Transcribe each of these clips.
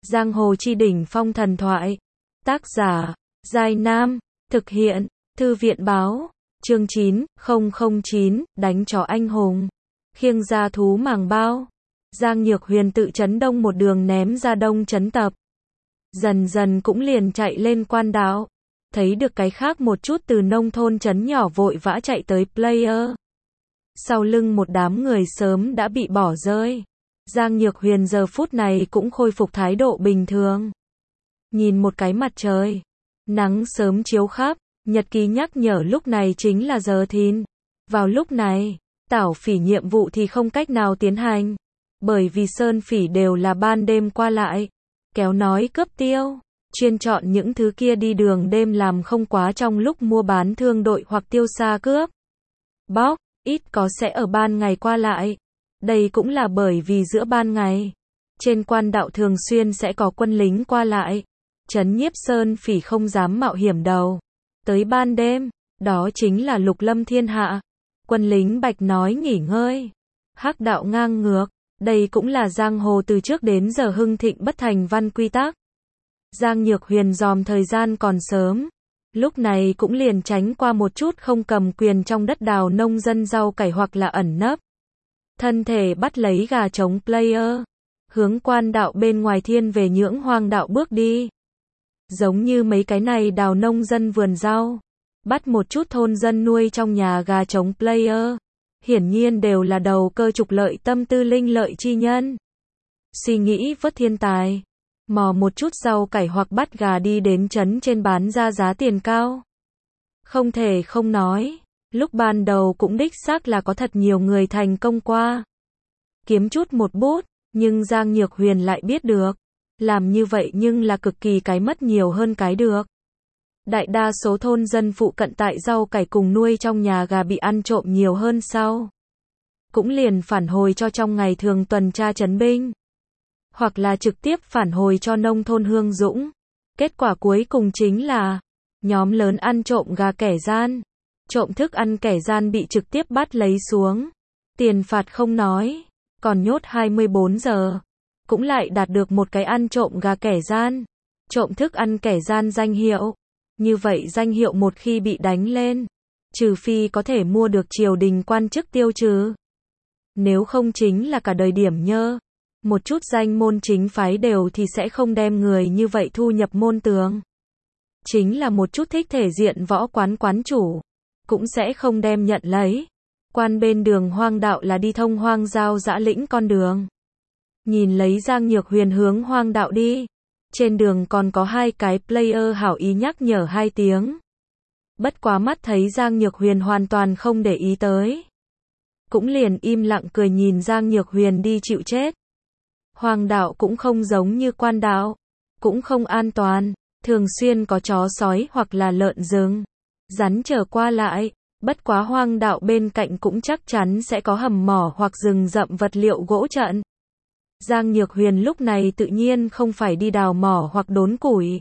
Giang hồ chi đỉnh phong thần thoại. Tác giả, Giai Nam. Thực hiện, Thư viện báo. Chương 9009, đánh chó anh hùng. Khiêng ra thú màng bao. Giang Nhược Huyền tự trấn Đông một đường ném ra Đông trấn tập. Dần dần cũng liền chạy lên Quan Đạo. Thấy được cái khác một chút từ nông thôn trấn nhỏ vội vã chạy tới player. Sau lưng một đám người sớm đã bị bỏ rơi. Giang Nhược Huyền giờ phút này cũng khôi phục thái độ bình thường. Nhìn một cái mặt trời. Nắng sớm chiếu khắp, nhật ký nhắc nhở lúc này chính là giờ thìn. Vào lúc này, tảo phỉ nhiệm vụ thì không cách nào tiến hành. Bởi vì sơn phỉ đều là ban đêm qua lại. Kéo nói cướp tiêu. Chuyên chọn những thứ kia đi đường đêm làm không quá trong lúc mua bán thương đội hoặc tiêu xa cướp bóc, ít có sẽ ở ban ngày qua lại. Đây cũng là bởi vì giữa ban ngày, trên Quan Đạo thường xuyên sẽ có quân lính qua lại. Trấn nhiếp sơn phỉ không dám mạo hiểm đầu. Tới ban đêm, đó chính là lục lâm thiên hạ. Quân lính bạch nói nghỉ ngơi. Hắc đạo ngang ngược. Đây cũng là giang hồ từ trước đến giờ hưng thịnh bất thành văn quy tắc. Giang Nhược Huyền dòm thời gian còn sớm. Lúc này cũng liền tránh qua một chút không cầm quyền trong đất đào nông dân rau cải hoặc là ẩn nấp. Thân thể bắt lấy gà trống player. Hướng Quan Đạo bên ngoài thiên về Nhưỡng Hoang Đạo bước đi. Giống như mấy cái này đào nông dân vườn rau. Bắt một chút thôn dân nuôi trong nhà gà trống player. Hiển nhiên đều là đầu cơ trục lợi tâm tư linh lợi chi nhân. Suy nghĩ vớt thiên tài. Mò một chút rau cải hoặc bắt gà đi đến trấn trên bán ra giá tiền cao. Không thể không nói, lúc ban đầu cũng đích xác là có thật nhiều người thành công qua. Kiếm chút một bút, nhưng Giang Nhược Huyền lại biết được. Làm như vậy nhưng là cực kỳ cái mất nhiều hơn cái được. Đại đa số thôn dân phụ cận tại rau cải cùng nuôi trong nhà gà bị ăn trộm nhiều hơn sau. Cũng liền phản hồi cho trong ngày thường tuần tra trấn binh. Hoặc là trực tiếp phản hồi cho nông thôn Hương Dũng. Kết quả cuối cùng chính là nhóm lớn ăn trộm gà kẻ gian. Trộm thức ăn kẻ gian bị trực tiếp bắt lấy xuống. Tiền phạt không nói, còn nhốt 24 giờ. Cũng lại đạt được một cái ăn trộm gà kẻ gian. Trộm thức ăn kẻ gian danh hiệu. Như vậy danh hiệu một khi bị đánh lên, trừ phi có thể mua được triều đình quan chức tiêu trừ. Nếu không chính là cả đời điểm nhơ. Một chút danh môn chính phái đều thì sẽ không đem người như vậy thu nhập môn tường. Chính là một chút thích thể diện võ quán chủ, cũng sẽ không đem nhận lấy. Quan bên đường hoang đạo là đi thông hoang giao dã lĩnh con đường. Nhìn lấy Giang Nhược Huyền hướng hoang đạo đi. Trên đường còn có hai cái player hảo ý nhắc nhở hai tiếng. Bất quá mắt thấy Giang Nhược Huyền hoàn toàn không để ý tới. Cũng liền im lặng cười nhìn Giang Nhược Huyền đi chịu chết. Hoang đạo cũng không giống như Quan Đạo, cũng không an toàn, thường xuyên có chó sói hoặc là lợn rừng, rắn trở qua lại, bất quá hoang đạo bên cạnh cũng chắc chắn sẽ có hầm mỏ hoặc rừng rậm vật liệu gỗ trận. Giang Nhược Huyền lúc này tự nhiên không phải đi đào mỏ hoặc đốn củi.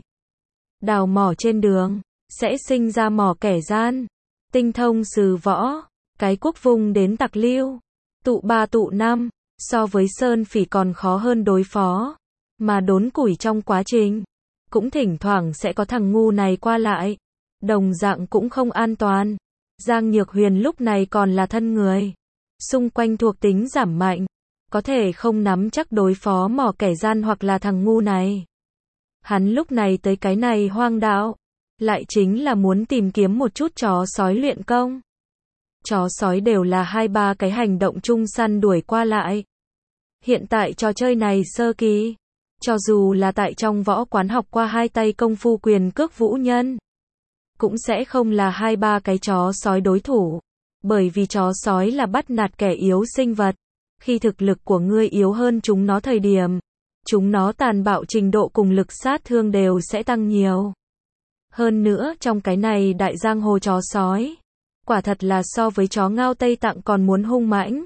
Đào mỏ trên đường, sẽ sinh ra mỏ kẻ gian, tinh thông sừ võ, cái quốc vùng đến tặc lưu, tụ ba tụ năm. So với sơn phỉ còn khó hơn đối phó. Mà đốn củi trong quá trình, cũng thỉnh thoảng sẽ có thằng ngu này qua lại. Đồng dạng cũng không an toàn. Giang Nhược Huyền lúc này còn là thân người. Xung quanh thuộc tính giảm mạnh. Có thể không nắm chắc đối phó mỏ kẻ gian hoặc là thằng ngu này. Hắn lúc này tới cái này hoang đạo. Lại chính là muốn tìm kiếm một chút chó sói luyện công. Chó sói đều là 2-3 cái hành động chung săn đuổi qua lại. Hiện tại trò chơi này sơ kỳ, cho dù là tại trong võ quán học qua hai tay công phu quyền cước vũ nhân, cũng sẽ không là 2-3 cái chó sói đối thủ. Bởi vì chó sói là bắt nạt kẻ yếu sinh vật. Khi thực lực của ngươi yếu hơn chúng nó thời điểm, chúng nó tàn bạo trình độ cùng lực sát thương đều sẽ tăng nhiều. Hơn nữa trong cái này đại giang hồ chó sói, quả thật là so với chó ngao Tây Tạng còn muốn hung mãnh.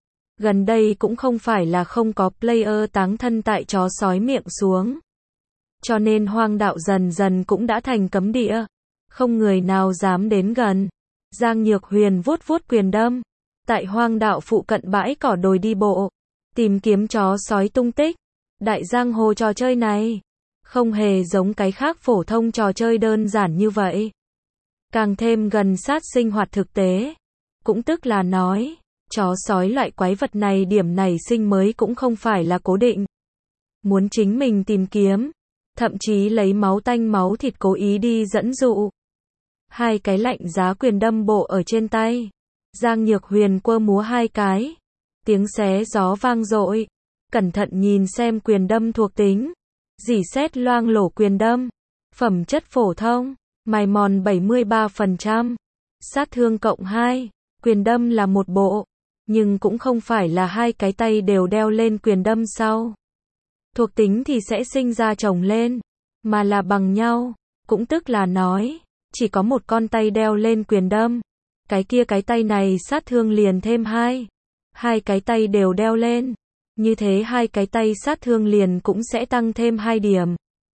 Gần đây cũng không phải là không có player táng thân tại chó sói miệng xuống. Cho nên hoang đạo dần dần cũng đã thành cấm địa. Không người nào dám đến gần. Giang Nhược Huyền vuốt vuốt quyền đâm. Tại hoang đạo phụ cận bãi cỏ đồi đi bộ. Tìm kiếm chó sói tung tích. Đại giang hồ trò chơi này không hề giống cái khác phổ thông trò chơi đơn giản như vậy. Càng thêm gần sát sinh hoạt thực tế. Cũng tức là nói, chó sói loại quái vật này điểm nảy sinh mới cũng không phải là cố định. Muốn chính mình tìm kiếm, thậm chí lấy máu tanh máu thịt cố ý đi dẫn dụ. Hai cái lạnh giá quyền đâm bộ ở trên tay. Giang Nhược Huyền quơ múa hai cái. Tiếng xé gió vang dội. Cẩn thận nhìn xem quyền đâm thuộc tính. Rỉ sét loang lổ quyền đâm. Phẩm chất phổ thông. Mài mòn 73%. Sát thương cộng 2. Quyền đâm là một bộ. Nhưng cũng không phải là hai cái tay đều đeo lên quyền đâm sau. Thuộc tính thì sẽ sinh ra chồng lên. Mà là bằng nhau. Cũng tức là nói, chỉ có một con tay đeo lên quyền đâm. Cái kia cái tay này sát thương liền thêm 2. Hai cái tay đều đeo lên. Như thế hai cái tay sát thương liền cũng sẽ tăng thêm 2 điểm.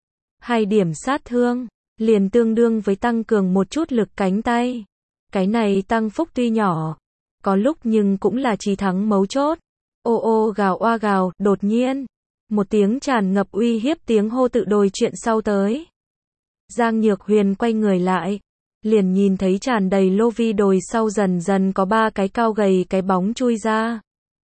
2 điểm sát thương, liền tương đương với tăng cường một chút lực cánh tay. Cái này tăng phúc tuy nhỏ, có lúc nhưng cũng là chí thắng mấu chốt. Ô ô gào oa gào, đột nhiên. Một tiếng tràn ngập uy hiếp tiếng hô tự đồi chuyện sau tới. Giang Nhược Huyền quay người lại. Liền nhìn thấy tràn đầy lô vi đồi sau dần dần có 3 cái cao gầy cái bóng chui ra.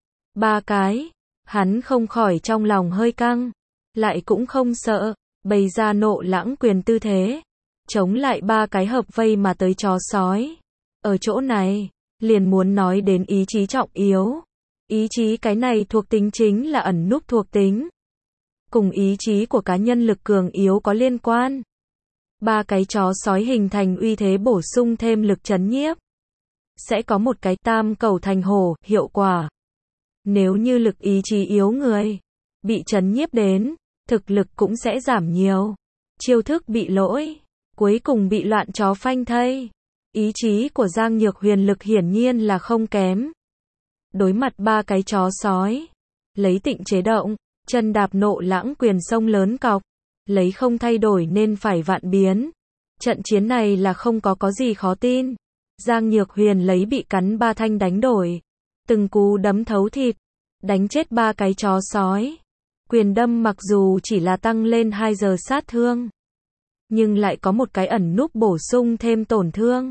3 cái. Hắn không khỏi trong lòng hơi căng. Lại cũng không sợ. Bày ra nộ lãng quyền tư thế. Chống lại 3 cái hợp vây mà tới chó sói. Ở chỗ này, liền muốn nói đến ý chí trọng yếu. Ý chí cái này thuộc tính chính là ẩn núp thuộc tính. Cùng ý chí của cá nhân lực cường yếu có liên quan. 3 cái chó sói hình thành uy thế bổ sung thêm lực trấn nhiếp. Sẽ có một cái tam cầu thành hổ, hiệu quả. Nếu như lực ý chí yếu người, bị trấn nhiếp đến, thực lực cũng sẽ giảm nhiều. Chiêu thức bị lỗi, cuối cùng bị loạn chó phanh thây. Ý chí của Giang Nhược Huyền lực hiển nhiên là không kém. Đối mặt 3 cái chó sói, lấy tịnh chế động, chân đạp nộ lãng quyền sông lớn cọc, lấy không thay đổi nên phải vạn biến. Trận chiến này là không có gì khó tin. Giang Nhược Huyền lấy bị cắn 3 thanh đánh đổi. Từng cú đấm thấu thịt, đánh chết 3 cái chó sói. Quyền đâm mặc dù chỉ là tăng lên 2 giờ sát thương, nhưng lại có một cái ẩn núp bổ sung thêm tổn thương.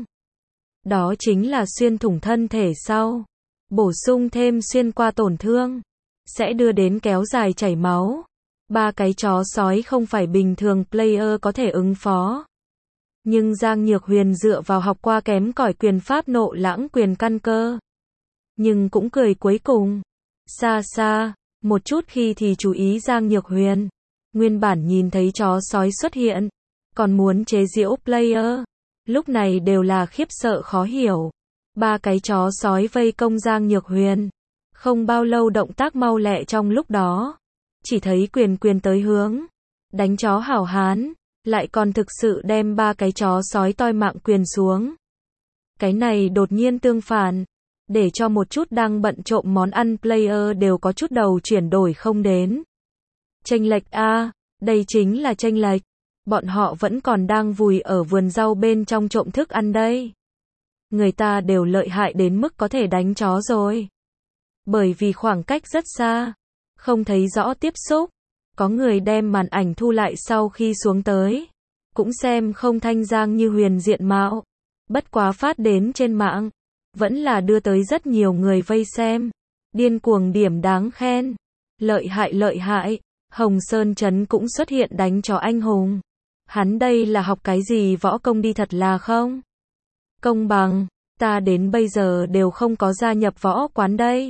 Đó chính là xuyên thủng thân thể sau. Bổ sung thêm xuyên qua tổn thương, sẽ đưa đến kéo dài chảy máu. 3 cái chó sói không phải bình thường player có thể ứng phó. Nhưng Giang Nhược Huyền dựa vào học qua kém cỏi quyền pháp nộ lãng quyền căn cơ. Nhưng cũng cười cuối cùng. Xa xa, một chút khi thì chú ý Giang Nhược Huyền. Nguyên bản nhìn thấy chó sói xuất hiện, còn muốn chế giễu player. Lúc này đều là khiếp sợ khó hiểu. 3 cái chó sói vây công Giang Nhược Huyền. Không bao lâu động tác mau lẹ trong lúc đó. Chỉ thấy quyền tới hướng. Đánh chó hảo hán. Lại còn thực sự đem 3 cái chó sói toi mạng quyền xuống. Cái này đột nhiên tương phản. Để cho một chút đang bận trộm món ăn player đều có chút đầu chuyển đổi không đến. Chênh lệch a, đây chính là chênh lệch. Bọn họ vẫn còn đang vùi ở vườn rau bên trong trộm thức ăn đây. Người ta đều lợi hại đến mức có thể đánh chó rồi. Bởi vì khoảng cách rất xa, không thấy rõ tiếp xúc. Có người đem màn ảnh thu lại sau khi xuống tới. Cũng xem không thanh Giang Như Huyền diện mạo. Bất quá phát đến trên mạng. Vẫn là đưa tới rất nhiều người vây xem. Điên cuồng điểm đáng khen. Lợi hại. Hồng Sơn Trấn cũng xuất hiện đánh chó anh hùng. Hắn đây là học cái gì võ công đi thật là không? Công bằng, ta đến bây giờ đều không có gia nhập võ quán đây.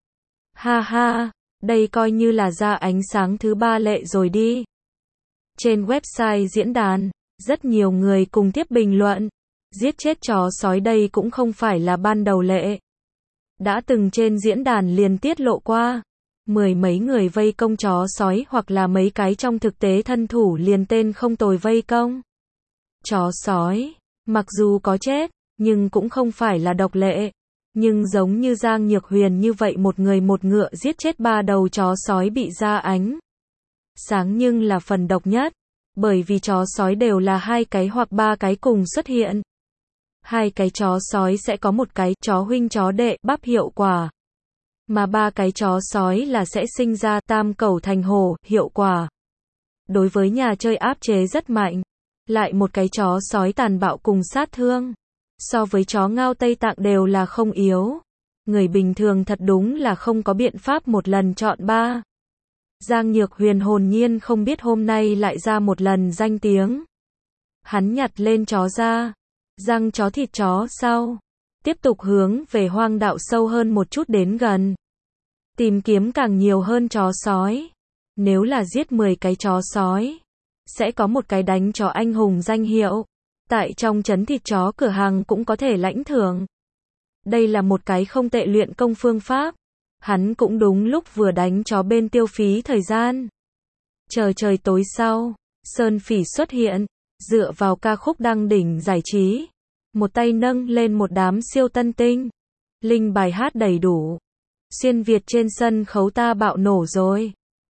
Ha ha, đây coi như là ra ánh sáng thứ 3 lệ rồi đi. Trên website diễn đàn, rất nhiều người cùng tiếp bình luận. Giết chết chó sói đây cũng không phải là ban đầu lệ. Đã từng trên diễn đàn liền tiết lộ qua. 10 mấy người vây công chó sói hoặc là mấy cái trong thực tế thân thủ liền tên không tồi vây công. Chó sói, mặc dù có chết, nhưng cũng không phải là độc lệ. Nhưng giống như Giang Nhược Huyền như vậy một người một ngựa giết chết 3 đầu chó sói bị ra ánh sáng nhưng là phần độc nhất. Bởi vì chó sói đều là 2 cái hoặc 3 cái cùng xuất hiện. 2 cái chó sói sẽ có một cái chó huynh chó đệ bắp hiệu quả. mà 3 cái chó sói là sẽ sinh ra tam cẩu thành hổ, hiệu quả đối với nhà chơi áp chế rất mạnh. Lại một cái chó sói tàn bạo cùng sát thương, so với chó ngao Tây Tạng đều là không yếu. Người bình thường thật đúng là không có biện pháp một lần chọn 3. Giang Nhược Huyền hồn nhiên không biết hôm nay lại ra một lần danh tiếng. Hắn nhặt lên chó ra, răng chó thịt chó sau, tiếp tục hướng về hoang đạo sâu hơn một chút đến gần. Tìm kiếm càng nhiều hơn chó sói. Nếu là giết 10 cái chó sói, sẽ có một cái đánh chó anh hùng danh hiệu. Tại trong trấn thịt chó cửa hàng cũng có thể lãnh thưởng. Đây là một cái không tệ luyện công phương pháp. Hắn cũng đúng lúc vừa đánh chó bên tiêu phí thời gian. Chờ trời tối sau, Sơn Phỉ xuất hiện, dựa vào ca khúc đăng đỉnh giải trí. Một tay nâng lên một đám siêu tân tinh. Linh bài hát đầy đủ. Xuyên Việt trên sân khấu ta bạo nổ rồi.